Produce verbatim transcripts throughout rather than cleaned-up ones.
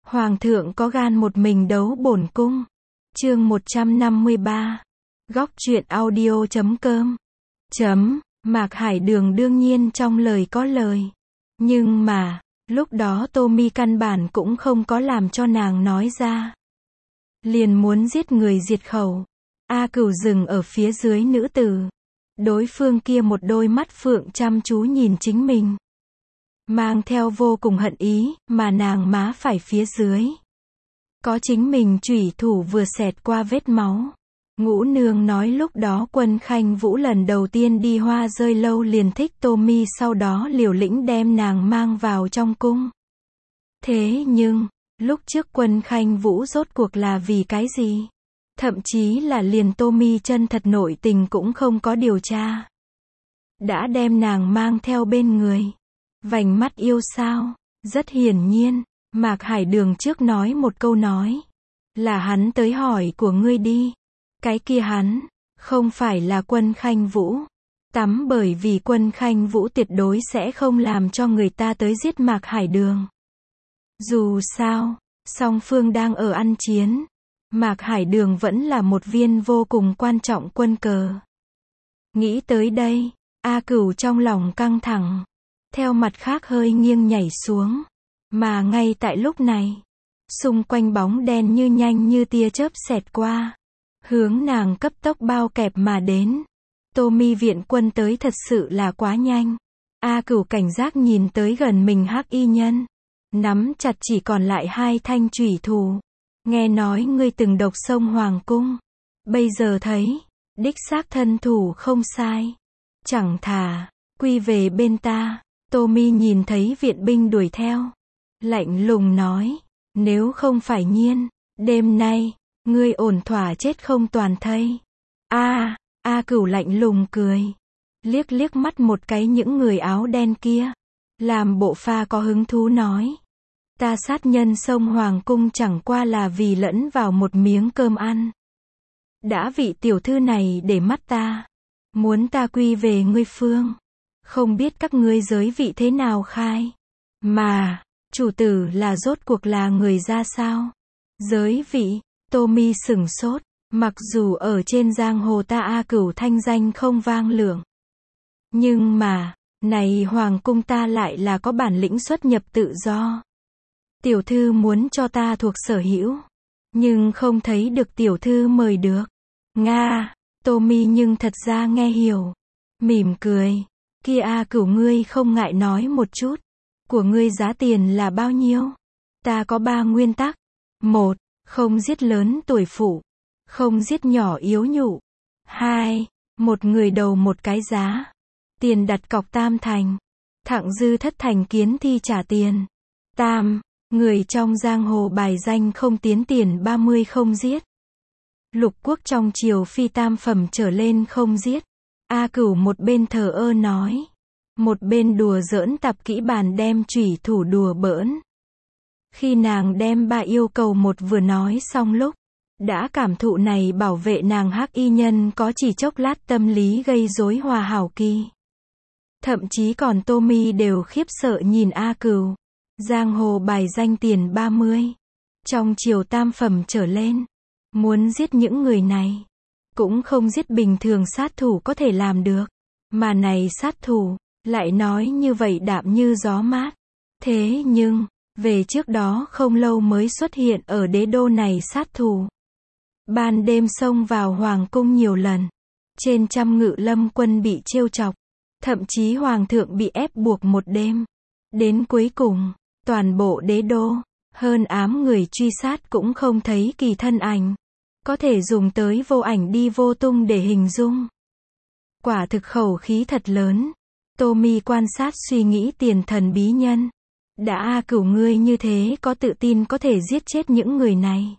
Hoàng thượng có gan một mình đấu bổn cung. Chương một trăm năm mươi ba. Góc truyện audio chấm com. Chấm, Mạc Hải Đường đương nhiên trong lời có lời. Nhưng mà, lúc đó Tommy căn bản cũng không có làm cho nàng nói ra. Liền muốn giết người diệt khẩu. A Cửu dừng ở phía dưới nữ tử. Đối phương kia một đôi mắt phượng chăm chú nhìn chính mình. Mang theo vô cùng hận ý, mà nàng má phải phía dưới. Có chính mình chủy thủ vừa xẹt qua vết máu. Ngũ nương nói lúc đó Quân Khanh Vũ lần đầu tiên đi Hoa Rơi Lâu liền thích Tommy, sau đó liều lĩnh đem nàng mang vào trong cung. Thế nhưng, lúc trước Quân Khanh Vũ rốt cuộc là vì cái gì? Thậm chí là liền Tommy chân thật nội tình cũng không có điều tra. Đã đem nàng mang theo bên người. Vành mắt yêu sao? Rất hiển nhiên, Mạc Hải Đường trước nói một câu nói. Là hắn tới hỏi của ngươi đi. Cái kia hắn, không phải là Quân Khanh Vũ. Tắm bởi vì Quân Khanh Vũ tuyệt đối sẽ không làm cho người ta tới giết Mạc Hải Đường. Dù sao, song phương đang ở ăn chiến. Mạc Hải Đường vẫn là một viên vô cùng quan trọng quân cờ. Nghĩ tới đây, A Cửu trong lòng căng thẳng. Theo mặt khác hơi nghiêng nhảy xuống. Mà ngay tại lúc này, xung quanh bóng đen như nhanh như tia chớp xẹt qua. Hướng nàng cấp tốc bao kẹp mà đến. Tommy viện quân tới thật sự là quá nhanh. A Cửu cảnh giác nhìn tới gần mình hắc y nhân. Nắm chặt chỉ còn lại hai thanh chủy thủ. Nghe nói ngươi từng độc sông Hoàng cung. Bây giờ thấy, đích xác thân thủ không sai. Chẳng thà, quy về bên ta. Tommy nhìn thấy viện binh đuổi theo. Lạnh lùng nói, nếu không phải Nhiên, đêm nay, ngươi ổn thỏa chết không toàn thây. A, A Cửu lạnh lùng cười. Liếc liếc mắt một cái những người áo đen kia. Làm bộ pha có hứng thú nói. Ta sát nhân sông Hoàng cung chẳng qua là vì lẫn vào một miếng cơm ăn. Đã vị tiểu thư này để mắt ta. Muốn ta quy về ngươi phương. Không biết các ngươi giới vị thế nào khai. Mà, chủ tử là rốt cuộc là người ra sao? Giới vị, Tommy sửng sốt. Mặc dù ở trên giang hồ ta A Cửu thanh danh không vang lưởng. Nhưng mà, này Hoàng cung ta lại là có bản lĩnh xuất nhập tự do. Tiểu thư muốn cho ta thuộc sở hữu. Nhưng không thấy được tiểu thư mời được. Nga, Tommy nhưng thật ra nghe hiểu. Mỉm cười. Kia A Cửu ngươi không ngại nói một chút. Của ngươi giá tiền là bao nhiêu? Ta có ba nguyên tắc. Một, không giết lớn tuổi phụ. Không giết nhỏ yếu nhụ. Hai, một người đầu một cái giá. Tiền đặt cọc tam thành. Thặng dư thất thành kiến thi trả tiền. Tam, người trong giang hồ bài danh không tiến tiền ba mươi không giết. Lục quốc trong triều phi tam phẩm trở lên không giết. A Cửu một bên thờ ơ nói. Một bên đùa giỡn tập kỹ bàn đem chủy thủ đùa bỡn. Khi nàng đem ba yêu cầu một vừa nói xong lúc. Đã cảm thụ này bảo vệ nàng hắc y nhân có chỉ chốc lát tâm lý gây rối hòa hảo kỳ. Thậm chí còn Tommy đều khiếp sợ nhìn A Cửu. Giang hồ bài danh tiền ba mươi. Trong triều tam phẩm trở lên. Muốn giết những người này. Cũng không giết bình thường sát thủ có thể làm được. Mà này sát thủ, lại nói như vậy đạm như gió mát. Thế nhưng, về trước đó không lâu mới xuất hiện ở đế đô này sát thủ. Ban đêm xông vào Hoàng cung nhiều lần. Trên trăm ngự lâm quân bị trêu chọc. Thậm chí Hoàng thượng bị ép buộc một đêm. Đến cuối cùng, toàn bộ đế đô, hơn ám người truy sát cũng không thấy kỳ thân ảnh. Có thể dùng tới vô ảnh đi vô tung để hình dung. Quả thực khẩu khí thật lớn. Tommy quan sát suy nghĩ tiền thần bí nhân. Đã A Cửu ngươi như thế có tự tin có thể giết chết những người này.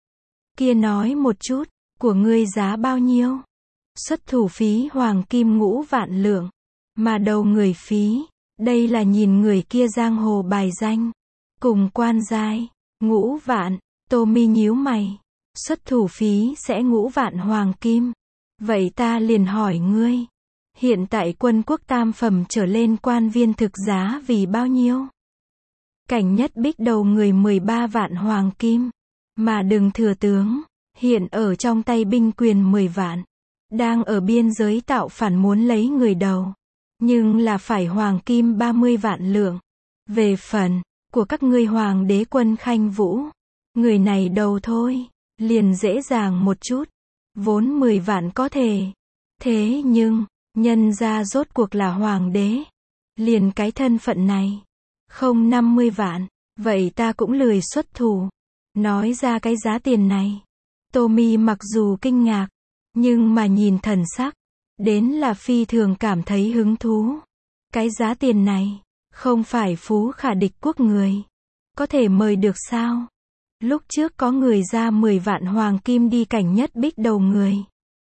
Kia nói một chút, của ngươi giá bao nhiêu? Xuất thủ phí hoàng kim ngũ vạn lượng. Mà đầu người phí, đây là nhìn người kia giang hồ bài danh. Cùng quan giai, ngũ vạn, Tommy nhíu mày. Xuất thủ phí sẽ ngũ vạn hoàng kim. Vậy ta liền hỏi ngươi. Hiện tại quân quốc tam phẩm trở lên quan viên thực giá vì bao nhiêu? Cảnh Nhất Bích đầu người mười ba vạn hoàng kim. Mà đừng thừa tướng, hiện ở trong tay binh quyền mười vạn. Đang ở biên giới tạo phản muốn lấy người đầu. Nhưng là phải hoàng kim ba mươi vạn lượng. Về phần của các ngươi hoàng đế quân Khanh Vũ, người này đầu thôi, liền dễ dàng một chút. Vốn mười vạn có thể. Thế nhưng, nhân ra rốt cuộc là hoàng đế. Liền cái thân phận này. Không năm mươi vạn. Vậy ta cũng lười xuất thủ. Nói ra cái giá tiền này. Tommy mặc dù kinh ngạc. Nhưng mà nhìn thần sắc. Đến là phi thường cảm thấy hứng thú. Cái giá tiền này. Không phải phú khả địch quốc người. Có thể mời được sao? Lúc trước có người ra mười vạn hoàng kim đi Cảnh Nhất Bích đầu người.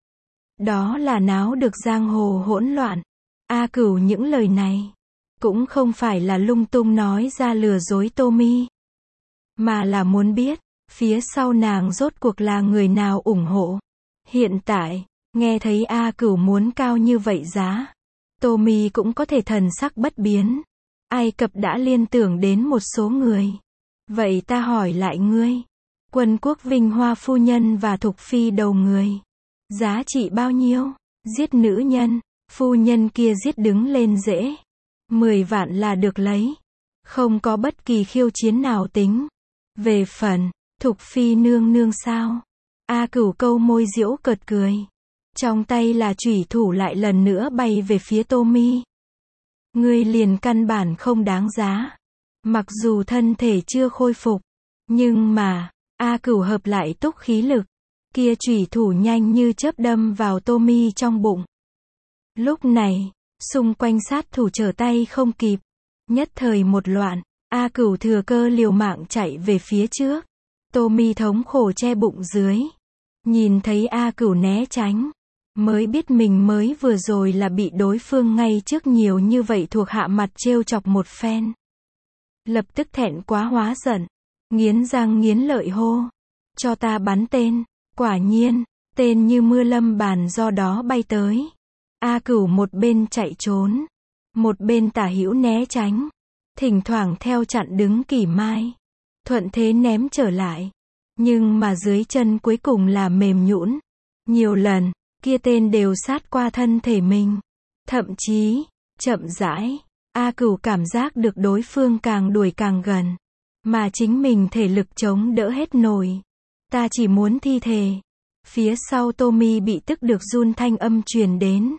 Đó là náo được giang hồ hỗn loạn. A Cửu những lời này. Cũng không phải là lung tung nói ra lừa dối Tommy. Mà là muốn biết. Phía sau nàng rốt cuộc là người nào ủng hộ. Hiện tại. Nghe thấy A Cửu muốn cao như vậy giá. Tommy cũng có thể thần sắc bất biến. Ai Cập đã liên tưởng đến một số người. Vậy ta hỏi lại ngươi. Quân quốc Vinh Hoa phu nhân và Thục Phi đầu người. Giá trị bao nhiêu? Giết nữ nhân. Phu nhân kia giết đứng lên dễ. Mười vạn là được lấy. Không có bất kỳ khiêu chiến nào tính. Về phần, Thục Phi nương nương sao? A Cửu câu môi giễu cợt cười. Trong tay là chủy thủ lại lần nữa bay về phía Tommy. Ngươi liền căn bản không đáng giá. Mặc dù thân thể chưa khôi phục. Nhưng mà, A Cửu hợp lại túc khí lực. Kia chủy thủ nhanh như chớp đâm vào Tommy trong bụng. Lúc này, xung quanh sát thủ trở tay không kịp. Nhất thời một loạn, A Cửu thừa cơ liều mạng chạy về phía trước. Tommy thống khổ che bụng dưới. Nhìn thấy A Cửu né tránh. Mới biết mình mới vừa rồi là bị đối phương ngay trước nhiều như vậy thuộc hạ mặt trêu chọc một phen. Lập tức thẹn quá hóa giận. Nghiến răng nghiến lợi hô. Cho ta bắn tên. Quả nhiên, tên như mưa lâm bàn do đó bay tới. A Cửu một bên chạy trốn. Một bên tả hữu né tránh. Thỉnh thoảng theo chặn đứng Kỷ Mai. Thuận thế ném trở lại. Nhưng mà dưới chân cuối cùng là mềm nhũn. Nhiều lần, kia tên đều sát qua thân thể mình. Thậm chí, chậm rãi, A Cửu cảm giác được đối phương càng đuổi càng gần. Mà chính mình thể lực chống đỡ hết nổi. Ta chỉ muốn thi thể. Phía sau Tommy bị tức được run thanh âm truyền đến.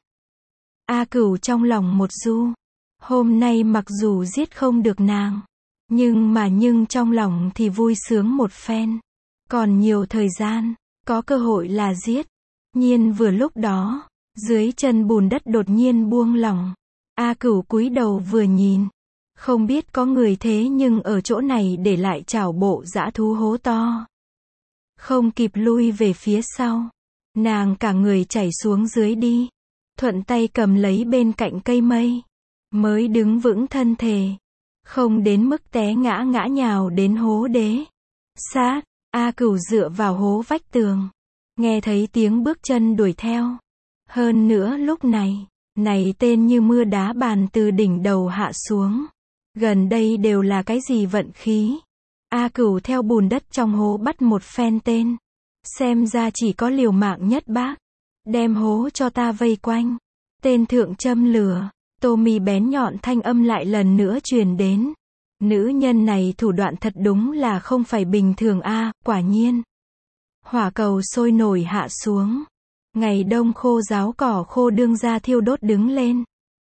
A Cửu trong lòng một du. Hôm nay mặc dù giết không được nàng. Nhưng mà nhưng trong lòng thì vui sướng một phen. Còn nhiều thời gian, có cơ hội là giết. Nhiên vừa lúc đó, dưới chân bùn đất đột nhiên buông lỏng. A Cửu cúi đầu vừa nhìn. Không biết có người thế nhưng ở chỗ này để lại chảo bộ dã thú hố to. Không kịp lui về phía sau. Nàng cả người chảy xuống dưới đi. Thuận tay cầm lấy bên cạnh cây mây. Mới đứng vững thân thể. Không đến mức té ngã ngã nhào đến hố đế. Sát, A Cửu dựa vào hố vách tường. Nghe thấy tiếng bước chân đuổi theo. Hơn nữa lúc này, này tên như mưa đá bàn từ đỉnh đầu hạ xuống. Gần đây đều là cái gì vận khí. A Cửu theo bùn đất trong hố bắt một phen tên. Xem ra chỉ có liều mạng nhất bác. Đem hố cho ta vây quanh. Tên thượng châm lửa. Tommy bén nhọn thanh âm lại lần nữa truyền đến. Nữ nhân này thủ đoạn thật đúng là không phải bình thường a, quả nhiên. Hỏa cầu sôi nổi hạ xuống. Ngày đông khô ráo cỏ khô đương ra thiêu đốt đứng lên.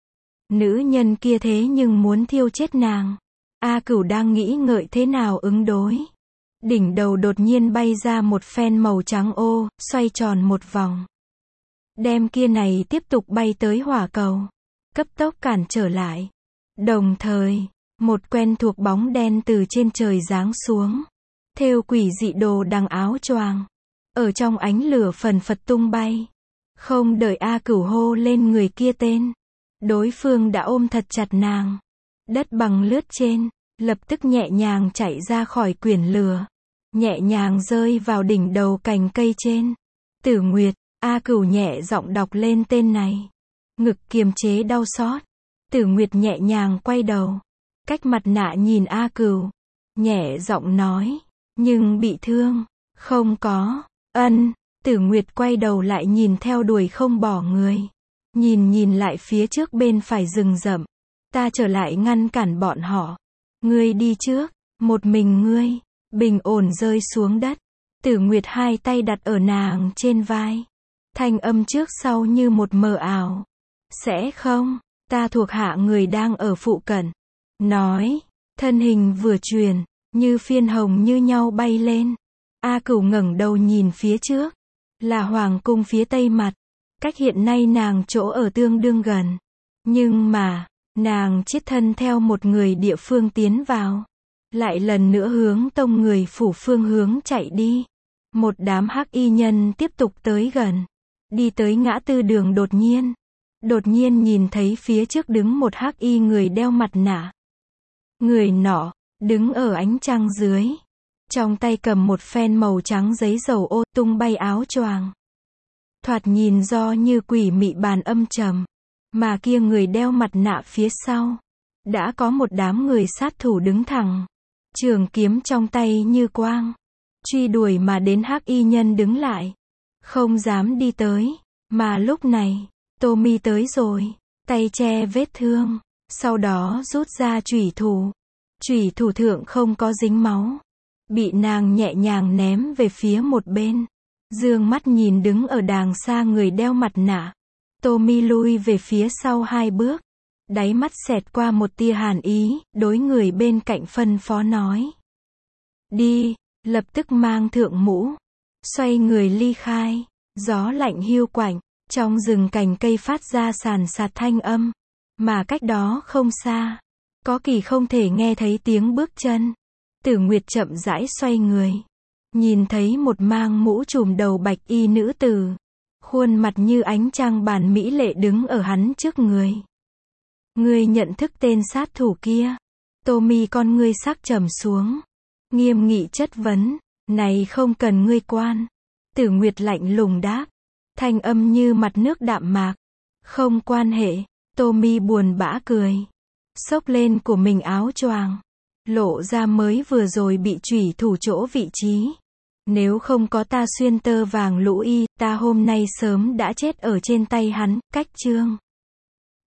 Nữ nhân kia thế nhưng muốn thiêu chết nàng. A Cửu đang nghĩ ngợi thế nào ứng đối. Đỉnh đầu đột nhiên bay ra một phen màu trắng ô, xoay tròn một vòng. Đem kia này tiếp tục bay tới hỏa cầu. Cấp tốc cản trở lại. Đồng thời, một quen thuộc bóng đen từ trên trời giáng xuống. Thêu quỷ dị đồ đằng áo choàng. Ở trong ánh lửa phần phật tung bay. Không đợi A Cửu hô lên người kia tên. Đối phương đã ôm thật chặt nàng. Đất bằng lướt trên, lập tức nhẹ nhàng chạy ra khỏi quyển lửa. Nhẹ nhàng rơi vào đỉnh đầu cành cây trên. Tử Nguyệt, A Cửu nhẹ giọng đọc lên tên này. Ngực kiềm chế đau xót. Tử Nguyệt nhẹ nhàng quay đầu. Cách mặt nạ nhìn A Cửu. nhẹ giọng nói, nhưng bị thương, không có, ân, Tử Nguyệt quay đầu lại nhìn theo đuổi không bỏ người, nhìn nhìn lại phía trước bên phải rừng rậm, ta trở lại ngăn cản bọn họ, ngươi đi trước, một mình ngươi, bình ổn rơi xuống đất, Tử Nguyệt hai tay đặt ở nàng trên vai, thanh âm trước sau như một mờ ảo, sẽ không, ta thuộc hạ người đang ở phụ cận, nói, thân hình vừa chuyển, như phiên hồng như nhau bay lên, A Cửu ngẩng đầu nhìn phía trước, là hoàng cung phía tây mặt, cách hiện nay nàng chỗ ở tương đương gần, nhưng mà, nàng chiết thân theo một người địa phương tiến vào, lại lần nữa hướng tông người phủ phương hướng chạy đi, một đám hắc y nhân tiếp tục tới gần, đi tới ngã tư đường đột nhiên, đột nhiên nhìn thấy phía trước đứng một hắc y người đeo mặt nạ, người nọ, đứng ở ánh trăng dưới, trong tay cầm một phen màu trắng giấy dầu ô, tung bay áo choàng, thoạt nhìn do như quỷ mị bàn âm trầm, mà kia người đeo mặt nạ phía sau, đã có một đám người sát thủ đứng thẳng, trường kiếm trong tay như quang, truy đuổi mà đến hắc y nhân đứng lại, không dám đi tới, mà lúc này, Tommy tới rồi, tay che vết thương, sau đó rút ra chủy thủ, chủy thủ thượng không có dính máu, bị nàng nhẹ nhàng ném về phía một bên, dương mắt nhìn đứng ở đàng xa người đeo mặt nạ, Tommy lui về phía sau hai bước, đáy mắt xẹt qua một tia hàn ý, đối người bên cạnh phân phó nói, đi, lập tức mang thượng mũ, xoay người ly khai, gió lạnh hiu quạnh, trong rừng cành cây phát ra sàn sạt thanh âm, mà cách đó không xa, có kỳ không thể nghe thấy tiếng bước chân, Tử Nguyệt chậm rãi xoay người, nhìn thấy một mang mũ trùm đầu bạch y nữ tử, khuôn mặt như ánh trăng bản mỹ lệ đứng ở hắn trước người. Ngươi nhận thức tên sát thủ kia? Tommy con ngươi sắc trầm xuống, nghiêm nghị chất vấn, này không cần ngươi quan. Tử Nguyệt lạnh lùng đáp, thanh âm như mặt nước đạm mạc, không quan hệ. Tommy buồn bã cười, xốc lên của mình áo choàng, lộ ra mới vừa rồi bị chủy thủ chỗ vị trí. Nếu không có ta xuyên tơ vàng lũ y, ta hôm nay sớm đã chết ở trên tay hắn. Cách chương